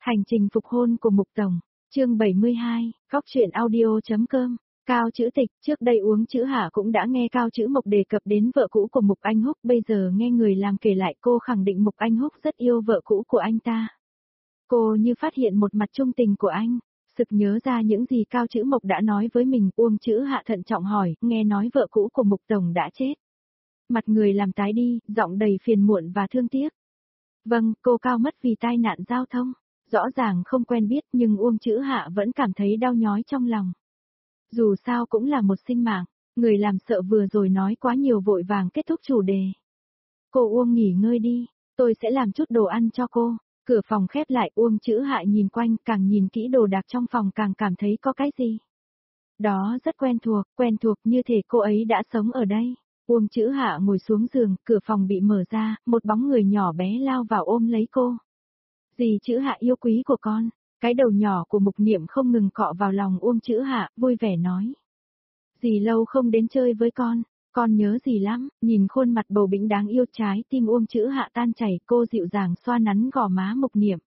Hành trình phục hôn của Mục Tổng, chương 72, Góc truyện audio.com. Cao Chữ Tịch, trước đây Uông Chữ Hạ cũng đã nghe Cao Chữ Mộc đề cập đến vợ cũ của Mục Anh Húc, bây giờ nghe người làm kể lại cô khẳng định Mục Anh Húc rất yêu vợ cũ của anh ta. Cô như phát hiện một mặt trung tình của anh, sực nhớ ra những gì Cao Chữ Mộc đã nói với mình. Uông Chữ Hạ thận trọng hỏi, nghe nói vợ cũ của Mục Tổng đã chết. Mặt người làm tái đi, giọng đầy phiền muộn và thương tiếc. Vâng, cô Cao mất vì tai nạn giao thông. Rõ ràng không quen biết nhưng Uông Chữ Hạ vẫn cảm thấy đau nhói trong lòng. Dù sao cũng là một sinh mạng, người làm sợ vừa rồi nói quá nhiều vội vàng kết thúc chủ đề. Cô Uông nghỉ ngơi đi, tôi sẽ làm chút đồ ăn cho cô. Cửa phòng khép lại, Uông Chữ Hạ nhìn quanh, càng nhìn kỹ đồ đạc trong phòng càng cảm thấy có cái gì. Đó rất quen thuộc như thể cô ấy đã sống ở đây. Uông Chữ Hạ ngồi xuống giường, cửa phòng bị mở ra, một bóng người nhỏ bé lao vào ôm lấy cô. Dì Chữ Hạ yêu quý của con, cái đầu nhỏ của Mục Niệm không ngừng cọ vào lòng Uông Chữ Hạ, vui vẻ nói. Dì lâu không đến chơi với con nhớ dì lắm, nhìn khuôn mặt bầu bĩnh đáng yêu, trái tim Uông Chữ Hạ tan chảy, cô dịu dàng xoa nắn gò má Mục Niệm.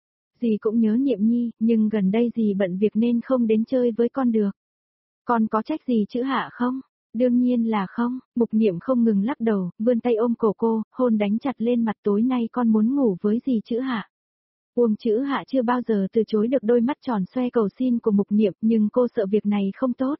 Dì cũng nhớ Niệm Nhi, nhưng gần đây dì bận việc nên không đến chơi với con được. Con có trách dì Chữ Hạ không? Đương nhiên là không, Mục Niệm không ngừng lắc đầu, vươn tay ôm cổ cô, hôn đánh chặt lên mặt. Tối nay con muốn ngủ với dì Chữ Hạ. Uông Chữ Hạ chưa bao giờ từ chối được đôi mắt tròn xoe cầu xin của Mục Niệm, nhưng cô sợ việc này không tốt.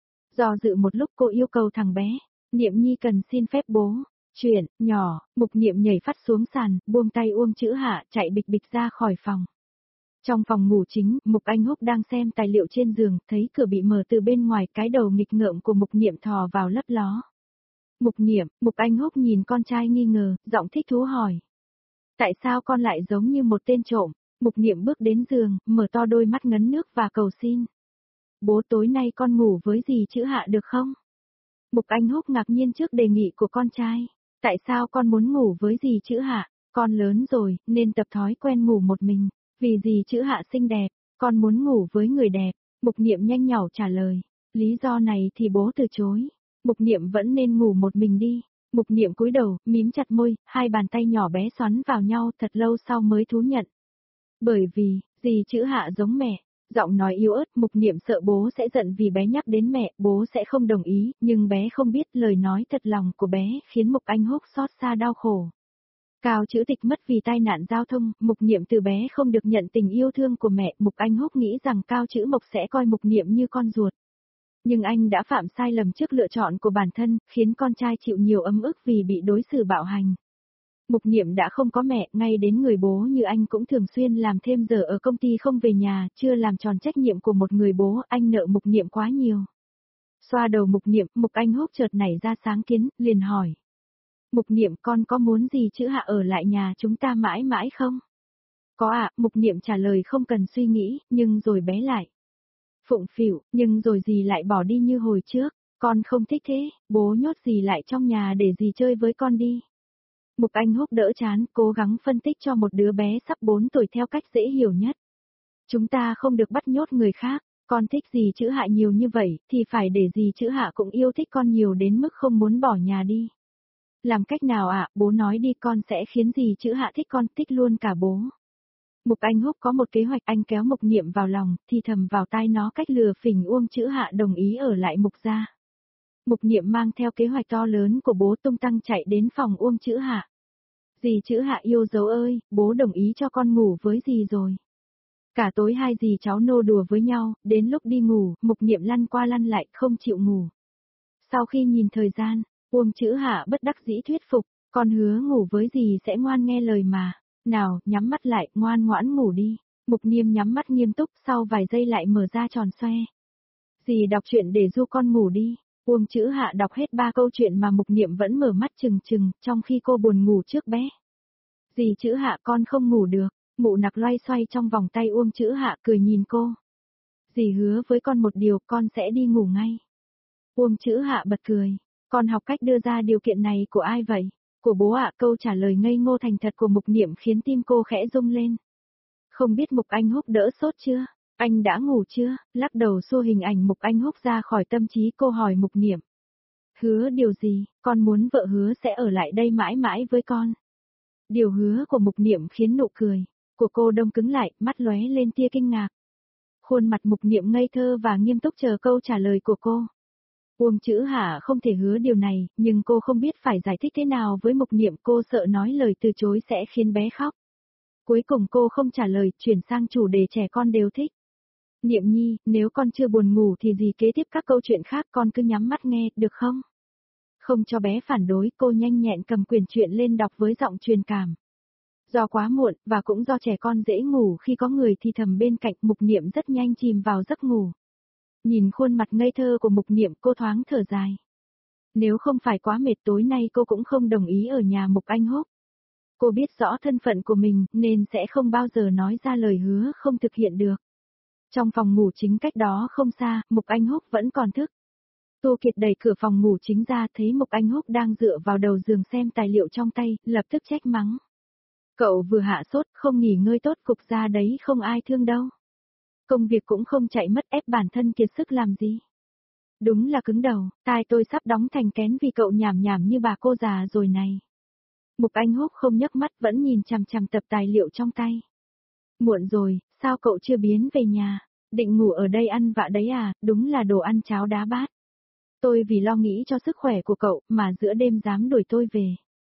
Do dự một lúc cô yêu cầu thằng bé, Niệm Nhi cần xin phép bố. Chuyện, nhỏ, Mục Niệm nhảy phắt xuống sàn, buông tay Uông Chữ Hạ, chạy bịch bịch ra khỏi phòng. Trong phòng ngủ chính, Mục Anh Húc đang xem tài liệu trên giường, thấy cửa bị mở từ bên ngoài, cái đầu nghịch ngợm của Mục Niệm thò vào lấp ló. Mục Niệm, Mục Anh Húc nhìn con trai nghi ngờ, giọng thích thú hỏi. Tại sao con lại giống như một tên trộm? Mục Niệm bước đến giường, mở to đôi mắt ngấn nước và cầu xin. Bố, tối nay con ngủ với dì Chữ Hạ được không? Mục Anh Húc ngạc nhiên trước đề nghị của con trai. Tại sao con muốn ngủ với dì Chữ Hạ? Con lớn rồi, nên tập thói quen ngủ một mình. Vì dì Chữ Hạ xinh đẹp, con muốn ngủ với người đẹp. Mục Niệm nhanh nhảu trả lời. Lý do này thì bố từ chối. Mục Niệm vẫn nên ngủ một mình đi. Mục Niệm cúi đầu, mím chặt môi, hai bàn tay nhỏ bé xoắn vào nhau, thật lâu sau mới thú nhận. Bởi vì, dì Chữ Hạ giống mẹ. Giọng nói yếu ớt, Mục Niệm sợ bố sẽ giận vì bé nhắc đến mẹ, bố sẽ không đồng ý, nhưng bé không biết lời nói thật lòng của bé khiến Mục Anh Húc xót xa đau khổ. Cao Chữ Tịch mất vì tai nạn giao thông, Mục Niệm từ bé không được nhận tình yêu thương của mẹ, Mục Anh Húc nghĩ rằng Cao Chữ Mộc sẽ coi Mục Niệm như con ruột. Nhưng anh đã phạm sai lầm trước lựa chọn của bản thân, khiến con trai chịu nhiều ấm ức vì bị đối xử bạo hành. Mục Niệm đã không có mẹ, ngay đến người bố như anh cũng thường xuyên làm thêm giờ ở công ty không về nhà, chưa làm tròn trách nhiệm của một người bố, anh nợ Mục Niệm quá nhiều. Xoa đầu Mục Niệm, Mục Anh Húc chợt nảy ra sáng kiến, liền hỏi. Mục Niệm, con có muốn dì Chữ Hạ ở lại nhà chúng ta mãi mãi không? Có ạ, Mục Niệm trả lời không cần suy nghĩ, nhưng rồi bé lại. Phụng phịu, nhưng rồi dì lại bỏ đi như hồi trước, con không thích thế, bố nhốt dì lại trong nhà để dì chơi với con đi. Mục Anh Húc đỡ chán, cố gắng phân tích cho một đứa bé sắp 4 tuổi theo cách dễ hiểu nhất. Chúng ta không được bắt nhốt người khác, con thích dì Chữ Hạ nhiều như vậy, thì phải để dì Chữ Hạ cũng yêu thích con nhiều đến mức không muốn bỏ nhà đi. Làm cách nào ạ, bố nói đi, con sẽ khiến dì Chữ Hạ thích con, thích luôn cả bố. Mục Anh Húc có một kế hoạch, anh kéo Mục Niệm vào lòng, thì thầm vào tai nó cách lừa phỉnh Uông Chữ Hạ đồng ý ở lại Mục gia. Mục Niệm mang theo kế hoạch to lớn của bố tung tăng chạy đến phòng Uông Chữ Hạ. Dì Chữ Hạ yêu dấu ơi, bố đồng ý cho con ngủ với dì rồi. Cả tối hai dì cháu nô đùa với nhau, đến lúc đi ngủ, Mục Niệm lăn qua lăn lại không chịu ngủ. Sau khi nhìn thời gian, Uông Chữ Hạ bất đắc dĩ thuyết phục, con hứa ngủ với dì sẽ ngoan nghe lời mà. Nào, nhắm mắt lại, ngoan ngoãn ngủ đi. Mục Niệm nhắm mắt nghiêm túc, sau vài giây lại mở ra tròn xoe. Dì đọc truyện để du con ngủ đi. Uông Chữ Hạ đọc hết 3 câu chuyện mà Mục Niệm vẫn mở mắt trừng trừng, trong khi cô buồn ngủ trước bé. Dì Chữ Hạ, con không ngủ được. Mụ Nặc loay xoay trong vòng tay Uông Chữ Hạ cười nhìn cô. Dì hứa với con một điều, con sẽ đi ngủ ngay. Uông Chữ Hạ bật cười. Con học cách đưa ra điều kiện này của ai vậy? Của bố ạ. Câu trả lời ngây ngô thành thật của Mục Niệm khiến tim cô khẽ rung lên. Không biết Mục Anh Húc đỡ sốt chưa? Anh đã ngủ chưa? Lắc đầu xua hình ảnh Mục Anh Húc ra khỏi tâm trí, cô hỏi Mục Niệm. Hứa điều gì? Con muốn vợ hứa sẽ ở lại đây mãi mãi với con. Điều hứa của Mục Niệm khiến nụ cười. của cô đông cứng lại, mắt lóe lên tia kinh ngạc. Khuôn mặt Mục Niệm ngây thơ và nghiêm túc chờ câu trả lời của cô. Uông Chữ Hạ không thể hứa điều này, nhưng cô không biết phải giải thích thế nào với Mục Niệm, cô sợ nói lời từ chối sẽ khiến bé khóc. Cuối cùng cô không trả lời, chuyển sang chủ đề trẻ con đều thích. Niệm Nhi, nếu con chưa buồn ngủ thì gì kế tiếp các câu chuyện khác con cứ nhắm mắt nghe, được không? Không cho bé phản đối, cô nhanh nhẹn cầm quyển truyện lên đọc với giọng truyền cảm. Do quá muộn, và cũng do trẻ con dễ ngủ khi có người thì thầm bên cạnh, Mục Niệm rất nhanh chìm vào giấc ngủ. Nhìn khuôn mặt ngây thơ của Mục Niệm, cô thoáng thở dài. Nếu không phải quá mệt tối nay cô cũng không đồng ý ở nhà Mục Anh Húc. Cô biết rõ thân phận của mình nên sẽ không bao giờ nói ra lời hứa không thực hiện được. Trong phòng ngủ chính cách đó không xa, Mục Anh Húc vẫn còn thức. Tô Kiệt đẩy cửa phòng ngủ chính ra, thấy Mục Anh Húc đang dựa vào đầu giường xem tài liệu trong tay, lập tức trách mắng. Cậu vừa hạ sốt, không nghỉ ngơi tốt, cục ra đấy không ai thương đâu. Công việc cũng không chạy mất, ép bản thân kiệt sức làm gì. Đúng là cứng đầu, tai tôi sắp đóng thành kén vì cậu nhảm nhảm như bà cô già rồi này. Mục Anh Húc không nhấc mắt, vẫn nhìn chằm chằm tập tài liệu trong tay. Muộn rồi, sao cậu chưa biến về nhà? Định ngủ ở đây ăn vạ đấy à, đúng là đồ ăn cháo đá bát. Tôi vì lo nghĩ cho sức khỏe của cậu mà giữa đêm dám đuổi tôi về.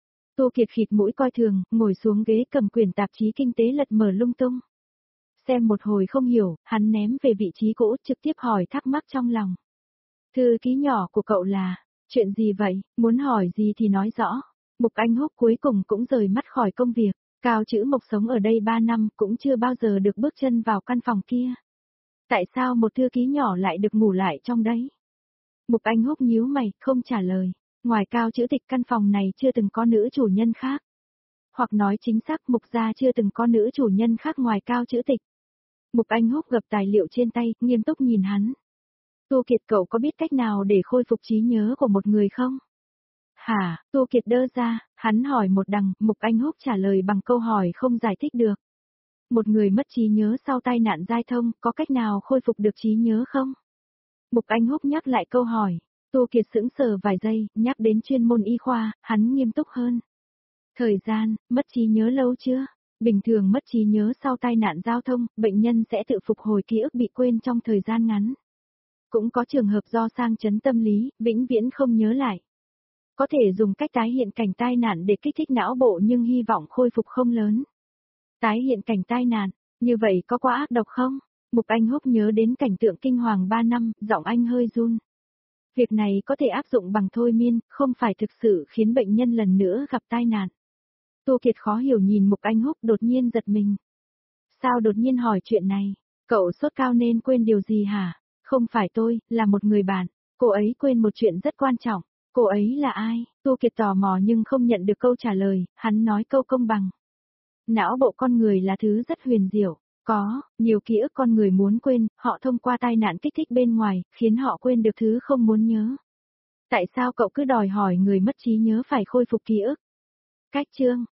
Tô Kiệt khịt mũi coi thường, ngồi xuống ghế cầm quyển tạp chí kinh tế lật mở lung tung. Xem một hồi không hiểu, hắn ném về vị trí cũ, trực tiếp hỏi thắc mắc trong lòng. Thư ký nhỏ của cậu là, chuyện gì vậy, muốn hỏi gì thì nói rõ. Mục Anh Húc cuối cùng cũng rời mắt khỏi công việc. Cao Chữ Mộc sống ở đây 3 năm cũng chưa bao giờ được bước chân vào căn phòng kia. Tại sao một thư ký nhỏ lại được ngủ lại trong đấy? Mục Anh Húc nhíu mày, không trả lời. Ngoài Cao Chữ Tịch, căn phòng này chưa từng có nữ chủ nhân khác. Hoặc nói chính xác, Mục gia chưa từng có nữ chủ nhân khác ngoài Cao Chữ Tịch. Mục Anh Húc gập tài liệu trên tay, nghiêm túc nhìn hắn. Tô Kiệt, cậu có biết cách nào để khôi phục trí nhớ của một người không? Hả? Tô Kiệt đơ ra, hắn hỏi một đằng, Mục Anh Húc trả lời bằng câu hỏi không giải thích được. Một người mất trí nhớ sau tai nạn giao thông, có cách nào khôi phục được trí nhớ không? Mục Anh Húc nhắc lại câu hỏi. Tô Kiệt sững sờ vài giây, nhắc đến chuyên môn y khoa, hắn nghiêm túc hơn. Thời gian, mất trí nhớ lâu chưa? Bình thường mất trí nhớ sau tai nạn giao thông, bệnh nhân sẽ tự phục hồi ký ức bị quên trong thời gian ngắn. Cũng có trường hợp do sang chấn tâm lý, vĩnh viễn không nhớ lại. Có thể dùng cách tái hiện cảnh tai nạn để kích thích não bộ nhưng hy vọng khôi phục không lớn. Tái hiện cảnh tai nạn, như vậy có quá ác độc không? Mục Anh Húc nhớ đến cảnh tượng kinh hoàng 3 năm, giọng anh hơi run. Việc này có thể áp dụng bằng thôi miên, không phải thực sự khiến bệnh nhân lần nữa gặp tai nạn. Tô Kiệt khó hiểu nhìn Mục Anh Húc, đột nhiên giật mình. Sao đột nhiên hỏi chuyện này? Cậu sốt cao nên quên điều gì hả? Không phải tôi, là một người bạn. Cô ấy quên một chuyện rất quan trọng. Cô ấy là ai? Tô Kiệt tò mò nhưng không nhận được câu trả lời, hắn nói câu công bằng. Não bộ con người là thứ rất huyền diệu. Có, nhiều ký ức con người muốn quên, họ thông qua tai nạn kích thích bên ngoài, khiến họ quên được thứ không muốn nhớ. Tại sao cậu cứ đòi hỏi người mất trí nhớ phải khôi phục ký ức? Cách chương